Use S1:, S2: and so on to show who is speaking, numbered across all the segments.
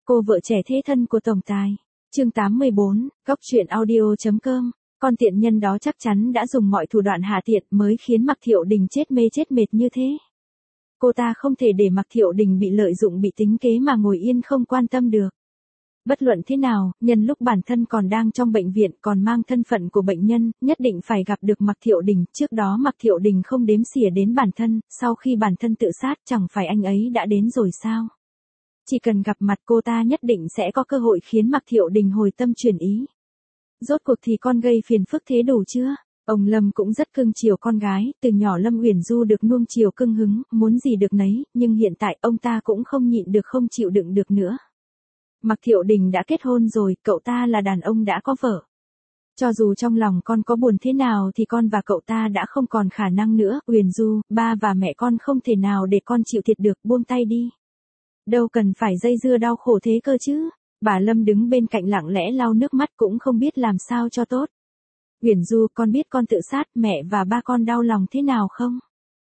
S1: Cô vợ trẻ thế thân của tổng tài. Chương 84, Góc truyện audio.com. Con tiện nhân đó chắc chắn đã dùng mọi thủ đoạn hạ tiện mới khiến Mạc Thiệu Đình chết mê chết mệt như thế. Cô ta không thể để Mạc Thiệu Đình bị lợi dụng bị tính kế mà ngồi yên không quan tâm được. Bất luận thế nào, nhân lúc bản thân còn đang trong bệnh viện còn mang thân phận của bệnh nhân, nhất định phải gặp được Mạc Thiệu Đình. Trước đó Mạc Thiệu Đình không đếm xỉa đến bản thân, sau khi bản thân tự sát chẳng phải anh ấy đã đến rồi sao? Chỉ cần gặp mặt cô ta nhất định sẽ có cơ hội khiến Mạc Thiệu Đình hồi tâm chuyển ý. Rốt cuộc thì con gây phiền phức thế đủ chưa? Ông Lâm cũng rất cưng chiều con gái, từ nhỏ Lâm Uyển Du được nuông chiều cưng hứng, muốn gì được nấy, nhưng hiện tại ông ta cũng không nhịn được không chịu đựng được nữa. Mạc Thiệu Đình đã kết hôn rồi, cậu ta là đàn ông đã có vợ. Cho dù trong lòng con có buồn thế nào thì con và cậu ta đã không còn khả năng nữa, Uyển Du, ba và mẹ con không thể nào để con chịu thiệt được, buông tay đi. Đâu cần phải dây dưa đau khổ thế cơ chứ. Bà Lâm đứng bên cạnh lặng lẽ lau nước mắt cũng không biết làm sao cho tốt. Uyển Du, con biết con tự sát, mẹ và ba con đau lòng thế nào không?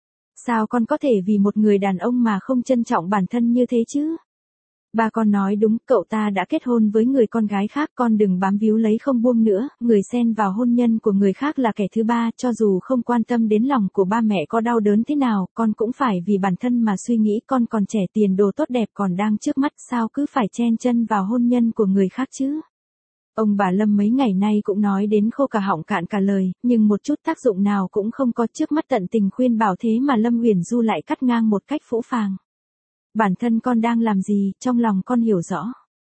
S1: Sao con có thể vì một người đàn ông mà không trân trọng bản thân như thế chứ? Ba con nói đúng, cậu ta đã kết hôn với người con gái khác, con đừng bám víu lấy không buông nữa, người xen vào hôn nhân của người khác là kẻ thứ ba, cho dù không quan tâm đến lòng của ba mẹ có đau đớn thế nào, con cũng phải vì bản thân mà suy nghĩ, con còn trẻ, tiền đồ tốt đẹp còn đang trước mắt, sao cứ phải chen chân vào hôn nhân của người khác chứ? Ông bà Lâm mấy ngày nay cũng nói đến khô cả họng cạn cả lời, nhưng một chút tác dụng nào cũng không có, trước mắt tận tình khuyên bảo thế mà Lâm Uyển Du lại cắt ngang một cách phũ phàng. Bản thân con đang làm gì, trong lòng con hiểu rõ.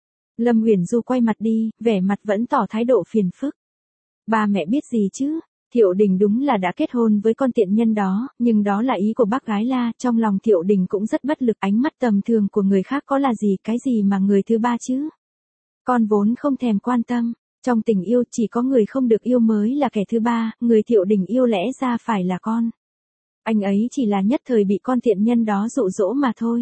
S1: Lâm Uyển Du quay mặt đi, vẻ mặt vẫn tỏ thái độ phiền phức. Ba mẹ biết gì chứ, Thiệu Đình đúng là đã kết hôn với con tiện nhân đó, nhưng đó là ý của bác gái La, trong lòng Thiệu Đình cũng rất bất lực, ánh mắt tầm thường của người khác có là gì, cái gì mà người thứ ba chứ. Con vốn không thèm quan tâm, trong tình yêu chỉ có người không được yêu mới là kẻ thứ ba, người Thiệu Đình yêu lẽ ra phải là con. Anh ấy chỉ là nhất thời bị con tiện nhân đó dụ dỗ mà thôi.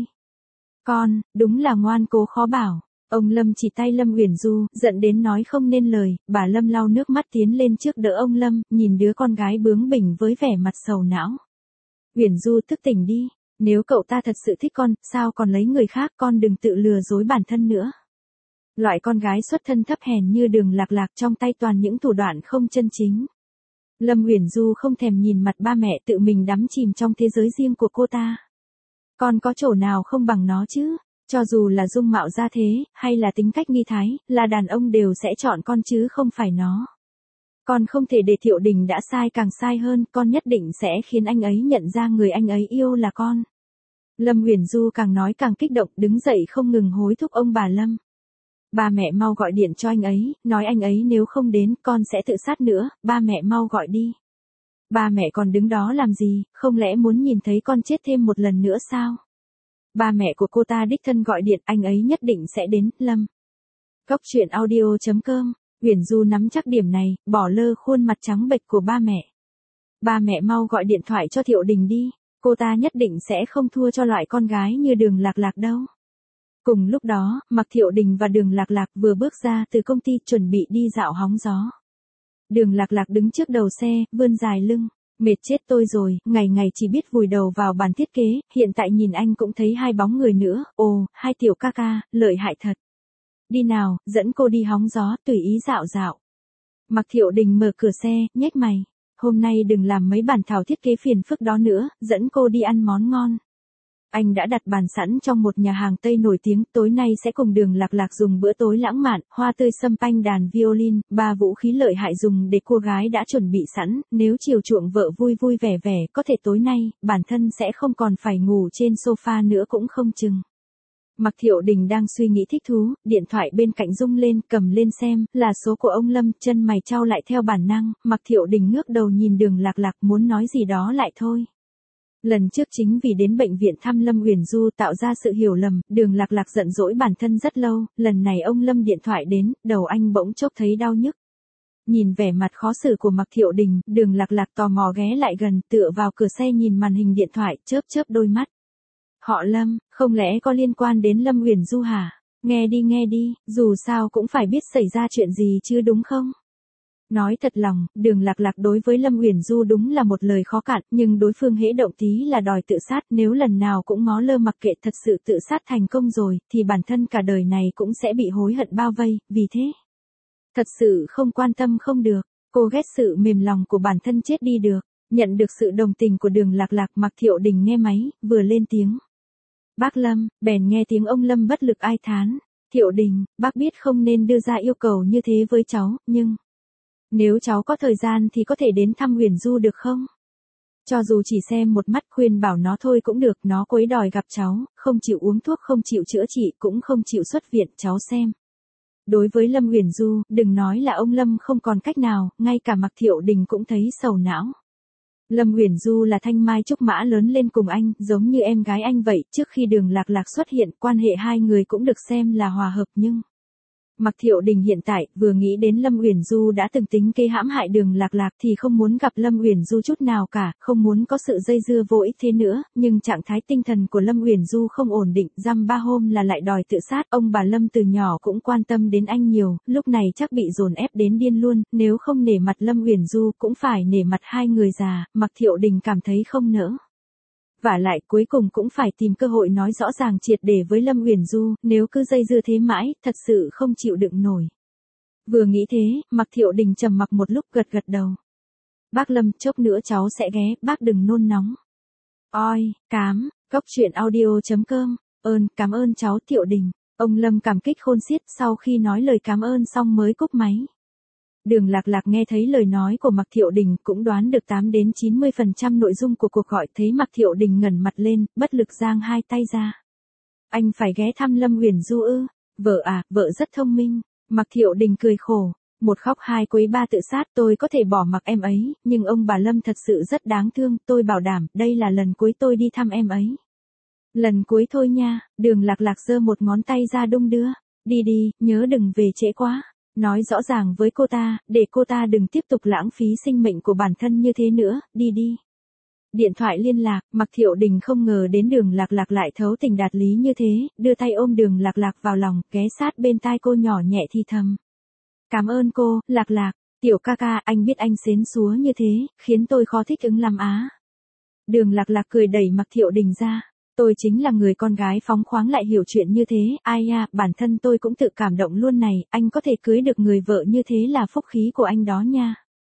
S1: Con, đúng là ngoan cố khó bảo. Ông Lâm chỉ tay Lâm Uyển Du, giận đến nói không nên lời, bà Lâm lau nước mắt tiến lên trước đỡ ông Lâm, nhìn đứa con gái bướng bỉnh với vẻ mặt sầu não. Uyển Du thức tỉnh đi, nếu cậu ta thật sự thích con, sao còn lấy người khác, con đừng tự lừa dối bản thân nữa. Loại con gái xuất thân thấp hèn như Đường Lạc Lạc trong tay toàn những thủ đoạn không chân chính. Lâm Uyển Du không thèm nhìn mặt ba mẹ, tự mình đắm chìm trong thế giới riêng của cô ta. Con có chỗ nào không bằng nó chứ, cho dù là dung mạo gia thế, hay là tính cách nghi thái, là đàn ông đều sẽ chọn con chứ không phải nó. Con không thể để Thiệu Đình đã sai càng sai hơn, con nhất định sẽ khiến anh ấy nhận ra người anh ấy yêu là con. Lâm Uyển Du càng nói càng kích động, đứng dậy không ngừng hối thúc ông bà Lâm. Ba mẹ mau gọi điện cho anh ấy, nói anh ấy nếu không đến, con sẽ tự sát nữa, ba mẹ mau gọi đi. Ba mẹ còn đứng đó làm gì, không lẽ muốn nhìn thấy con chết thêm một lần nữa sao? Ba mẹ của cô ta đích thân gọi điện, anh ấy nhất định sẽ đến, Lâm. Góc truyện audio.com, Uyển Du nắm chắc điểm này, bỏ lơ khuôn mặt trắng bệch của ba mẹ. Ba mẹ mau gọi điện thoại cho Thiệu Đình đi, cô ta nhất định sẽ không thua cho loại con gái như Đường Lạc Lạc đâu. Cùng lúc đó, Mạc Thiệu Đình và Đường Lạc Lạc vừa bước ra từ công ty chuẩn bị đi dạo hóng gió. Đường Lạc Lạc đứng trước đầu xe, vươn dài lưng. Mệt chết tôi rồi, ngày ngày chỉ biết vùi đầu vào bàn thiết kế, hiện tại nhìn anh cũng thấy hai bóng người nữa, ồ, hai tiểu ca ca, lợi hại thật. Đi nào, dẫn cô đi hóng gió, tùy ý dạo dạo. Mạc Thiệu Đình mở cửa xe, nhếch mày. Hôm nay đừng làm mấy bản thảo thiết kế phiền phức đó nữa, dẫn cô đi ăn món ngon. Anh đã đặt bàn sẵn trong một nhà hàng Tây nổi tiếng, tối nay sẽ cùng Đường Lạc Lạc dùng bữa tối lãng mạn, hoa tươi sâm panh đàn violin, ba vũ khí lợi hại dùng để cô gái đã chuẩn bị sẵn, nếu chiều chuộng vợ vui vui vẻ vẻ, có thể tối nay, bản thân sẽ không còn phải ngủ trên sofa nữa cũng không chừng. Mạc Thiệu Đình đang suy nghĩ thích thú, điện thoại bên cạnh rung lên, cầm lên xem, là số của ông Lâm, chân mày chau lại theo bản năng, Mạc Thiệu Đình ngước đầu nhìn Đường Lạc Lạc muốn nói gì đó lại thôi. Lần trước chính vì đến bệnh viện thăm Lâm Uyển Du tạo ra sự hiểu lầm, Đường Lạc Lạc giận dỗi bản thân rất lâu, lần này ông Lâm điện thoại đến, đầu anh bỗng chốc thấy đau nhức. Nhìn vẻ mặt khó xử của Mạc Thiệu Đình, Đường Lạc Lạc tò mò ghé lại gần, tựa vào cửa xe nhìn màn hình điện thoại, chớp chớp đôi mắt. Họ Lâm, không lẽ có liên quan đến Lâm Uyển Du hả? Nghe đi, dù sao cũng phải biết xảy ra chuyện gì chứ đúng không? Nói thật lòng, Đường Lạc Lạc đối với Lâm Uyển Du đúng là một lời khó cạn, nhưng đối phương hễ động tí là đòi tự sát, nếu lần nào cũng ngó lơ mặc kệ thật sự tự sát thành công rồi, thì bản thân cả đời này cũng sẽ bị hối hận bao vây, vì thế. Thật sự không quan tâm không được, cô ghét sự mềm lòng của bản thân chết đi được, nhận được sự đồng tình của Đường Lạc Lạc. Mạc Thiệu Đình nghe máy, vừa lên tiếng. Bác Lâm, bèn nghe tiếng ông Lâm bất lực ai thán. Thiệu Đình, bác biết không nên đưa ra yêu cầu như thế với cháu, nhưng nếu cháu có thời gian thì có thể đến thăm Uyển Du được không? Cho dù chỉ xem một mắt, khuyên bảo nó thôi cũng được, nó quấy đòi gặp cháu, không chịu uống thuốc, không chịu chữa trị, cũng không chịu xuất viện, cháu xem. Đối với Lâm Uyển Du, đừng nói là ông Lâm không còn cách nào, ngay cả Mạc Thiệu Đình cũng thấy sầu não. Lâm Uyển Du là thanh mai trúc mã lớn lên cùng anh, giống như em gái anh vậy, trước khi Đường Lạc Lạc xuất hiện, quan hệ hai người cũng được xem là hòa hợp, nhưng Mạc Thiệu Đình hiện tại, vừa nghĩ đến Lâm Uyển Du đã từng tính kế hãm hại Đường Lạc Lạc thì không muốn gặp Lâm Uyển Du chút nào cả, không muốn có sự dây dưa vô ích thế nữa, nhưng trạng thái tinh thần của Lâm Uyển Du không ổn định, dăm ba hôm là lại đòi tự sát, ông bà Lâm từ nhỏ cũng quan tâm đến anh nhiều, lúc này chắc bị dồn ép đến điên luôn, nếu không nể mặt Lâm Uyển Du cũng phải nể mặt hai người già, Mạc Thiệu Đình cảm thấy không nỡ. Vả lại cuối cùng cũng phải tìm cơ hội nói rõ ràng triệt để với Lâm Uyển Du, nếu cứ dây dưa thế mãi, thật sự không chịu đựng nổi. Vừa nghĩ thế, Mạc Thiệu Đình trầm mặc một lúc, gật gật đầu. Bác Lâm, chốc nữa cháu sẽ ghé, bác đừng nôn nóng. Oi, cám, goctruyện.audio.com, cảm ơn cháu Thiệu Đình. Ông Lâm cảm kích khôn xiết, sau khi nói lời cảm ơn xong mới cúp máy. Đường Lạc Lạc nghe thấy lời nói của Mạc Thiệu Đình cũng đoán được 8 đến 90% nội dung của cuộc gọi, thấy Mạc Thiệu Đình ngẩng mặt lên, bất lực giang hai tay ra. Anh phải ghé thăm Lâm Uyển Du ư? Vợ à, vợ rất thông minh. Mạc Thiệu Đình cười khổ. Một khóc hai quấy ba tự sát, tôi có thể bỏ mặc em ấy, nhưng ông bà Lâm thật sự rất đáng thương, tôi bảo đảm, đây là lần cuối tôi đi thăm em ấy. Lần cuối thôi nha. Đường Lạc Lạc giơ một ngón tay ra đung đưa. Đi đi, nhớ đừng về trễ quá. Nói rõ ràng với cô ta, để cô ta đừng tiếp tục lãng phí sinh mệnh của bản thân như thế nữa, đi đi. Điện thoại liên lạc, Mạc Thiệu Đình không ngờ đến Đường Lạc Lạc lại thấu tình đạt lý như thế, đưa tay ôm Đường Lạc Lạc vào lòng, ghé sát bên tai cô nhỏ nhẹ thì thầm. Cảm ơn cô, Lạc Lạc, tiểu ca ca, anh biết anh xến xúa như thế, khiến tôi khó thích ứng lắm á. Đường Lạc Lạc cười đẩy Mạc Thiệu Đình ra. Tôi chính là người con gái phóng khoáng lại hiểu chuyện như thế, ai à, bản thân tôi cũng tự cảm động luôn này, anh có thể cưới được người vợ như thế là phúc khí của anh đó nha.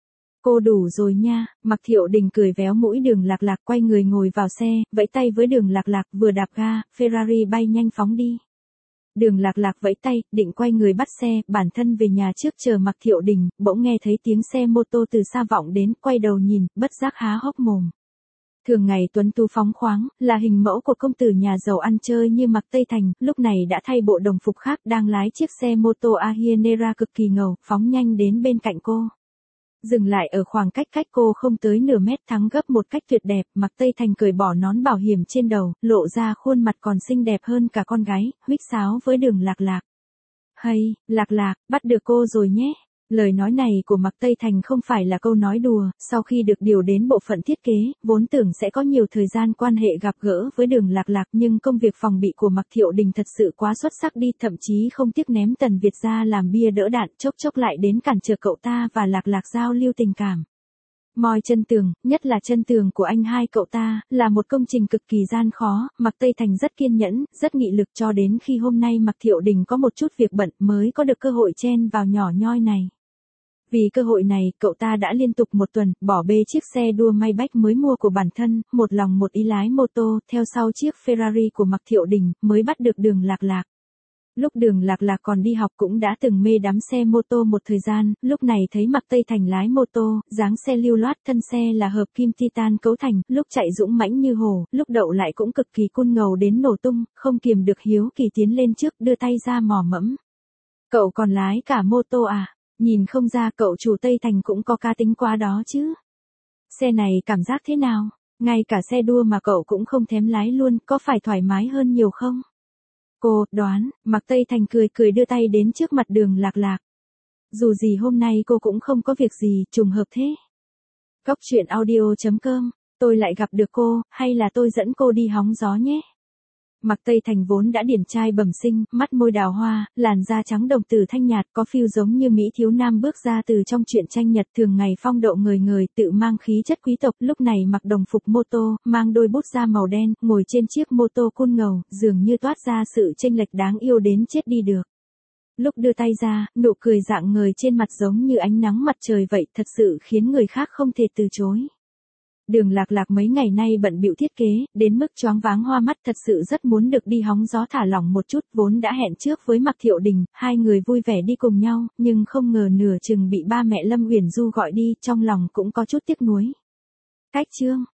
S1: Cô đủ rồi nha. Mạc Thiệu Đình cười véo mũi Đường Lạc Lạc, quay người ngồi vào xe, vẫy tay với Đường Lạc Lạc, vừa đạp ga, Ferrari bay nhanh phóng đi. Đường Lạc Lạc vẫy tay, định quay người bắt xe, bản thân về nhà trước chờ Mạc Thiệu Đình, bỗng nghe thấy tiếng xe mô tô từ xa vọng đến, quay đầu nhìn, bất giác há hốc mồm. Thường ngày tuấn tú phóng khoáng, là hình mẫu của công tử nhà giàu ăn chơi như Mạc Tây Thành, lúc này đã thay bộ đồng phục khác, đang lái chiếc xe mô tô Ahienera cực kỳ ngầu, phóng nhanh đến bên cạnh cô. Dừng lại ở khoảng cách cô không tới nửa mét, thắng gấp một cách tuyệt đẹp, Mạc Tây Thành cởi bỏ nón bảo hiểm trên đầu, lộ ra khuôn mặt còn xinh đẹp hơn cả con gái, huýt sáo với Đường Lạc Lạc. Hay, Lạc Lạc, bắt được cô rồi nhé. Lời nói này của Mạc Tây Thành không phải là câu nói đùa, sau khi được điều đến bộ phận thiết kế, vốn tưởng sẽ có nhiều thời gian quan hệ gặp gỡ với Đường Lạc Lạc, nhưng công việc phòng bị của Mạc Thiệu Đình thật sự quá xuất sắc đi, thậm chí không tiếc ném Tần Việt ra làm bia đỡ đạn, chốc lại đến cản trở cậu ta và Lạc Lạc giao lưu tình cảm. Moi chân tường, nhất là chân tường của anh hai cậu ta, là một công trình cực kỳ gian khó, Mạc Tây Thành rất kiên nhẫn, rất nghị lực cho đến khi hôm nay Mạc Thiệu Đình có một chút việc bận mới có được cơ hội chen vào nhỏ nhoi này. Vì cơ hội này, cậu ta đã liên tục một tuần, bỏ bê chiếc xe đua Maybach mới mua của bản thân, một lòng một ý lái mô tô, theo sau chiếc Ferrari của Mạc Thiệu Đình, mới bắt được Đường Lạc Lạc. Lúc Đường Lạc Lạc còn đi học cũng đã từng mê đắm xe mô tô một thời gian, lúc này thấy Mạc Tây Thành lái mô tô, dáng xe lưu loát, thân xe là hợp kim titan cấu thành, lúc chạy dũng mãnh như hổ, lúc đậu lại cũng cực kỳ cool ngầu đến nổ tung, không kiềm được hiếu kỳ tiến lên trước, đưa tay ra mò mẫm. Cậu còn lái cả mô tô à? Nhìn không ra cậu chủ Tây Thành cũng có cá tính quá đó chứ. Xe này cảm giác thế nào? Ngay cả xe đua mà cậu cũng không thèm lái luôn, có phải thoải mái hơn nhiều không? Cô, đoán, Mạc Tây Thành cười đưa tay đến trước mặt Đường Lạc Lạc. Dù gì hôm nay cô cũng không có việc gì, trùng hợp thế. Goctruyện.audio.com, tôi lại gặp được cô, hay là tôi dẫn cô đi hóng gió nhé? Mạc Tây Thành vốn đã điển trai bẩm sinh, mắt môi đào hoa, làn da trắng đồng tử thanh nhạt, có feel giống như mỹ thiếu nam bước ra từ trong truyện tranh Nhật, thường ngày phong độ người người, tự mang khí chất quý tộc, lúc này mặc đồng phục mô tô, mang đôi bút da màu đen, ngồi trên chiếc mô tô cool ngầu, dường như toát ra sự chênh lệch đáng yêu đến chết đi được. Lúc đưa tay ra, nụ cười rạng ngời trên mặt giống như ánh nắng mặt trời vậy, thật sự khiến người khác không thể từ chối. Đường Lạc Lạc mấy ngày nay bận bịu thiết kế, đến mức choáng váng hoa mắt, thật sự rất muốn được đi hóng gió thả lỏng một chút, vốn đã hẹn trước với Mạc Thiệu Đình, hai người vui vẻ đi cùng nhau, nhưng không ngờ nửa chừng bị ba mẹ Lâm Uyển Du gọi đi, trong lòng cũng có chút tiếc nuối. Cách chương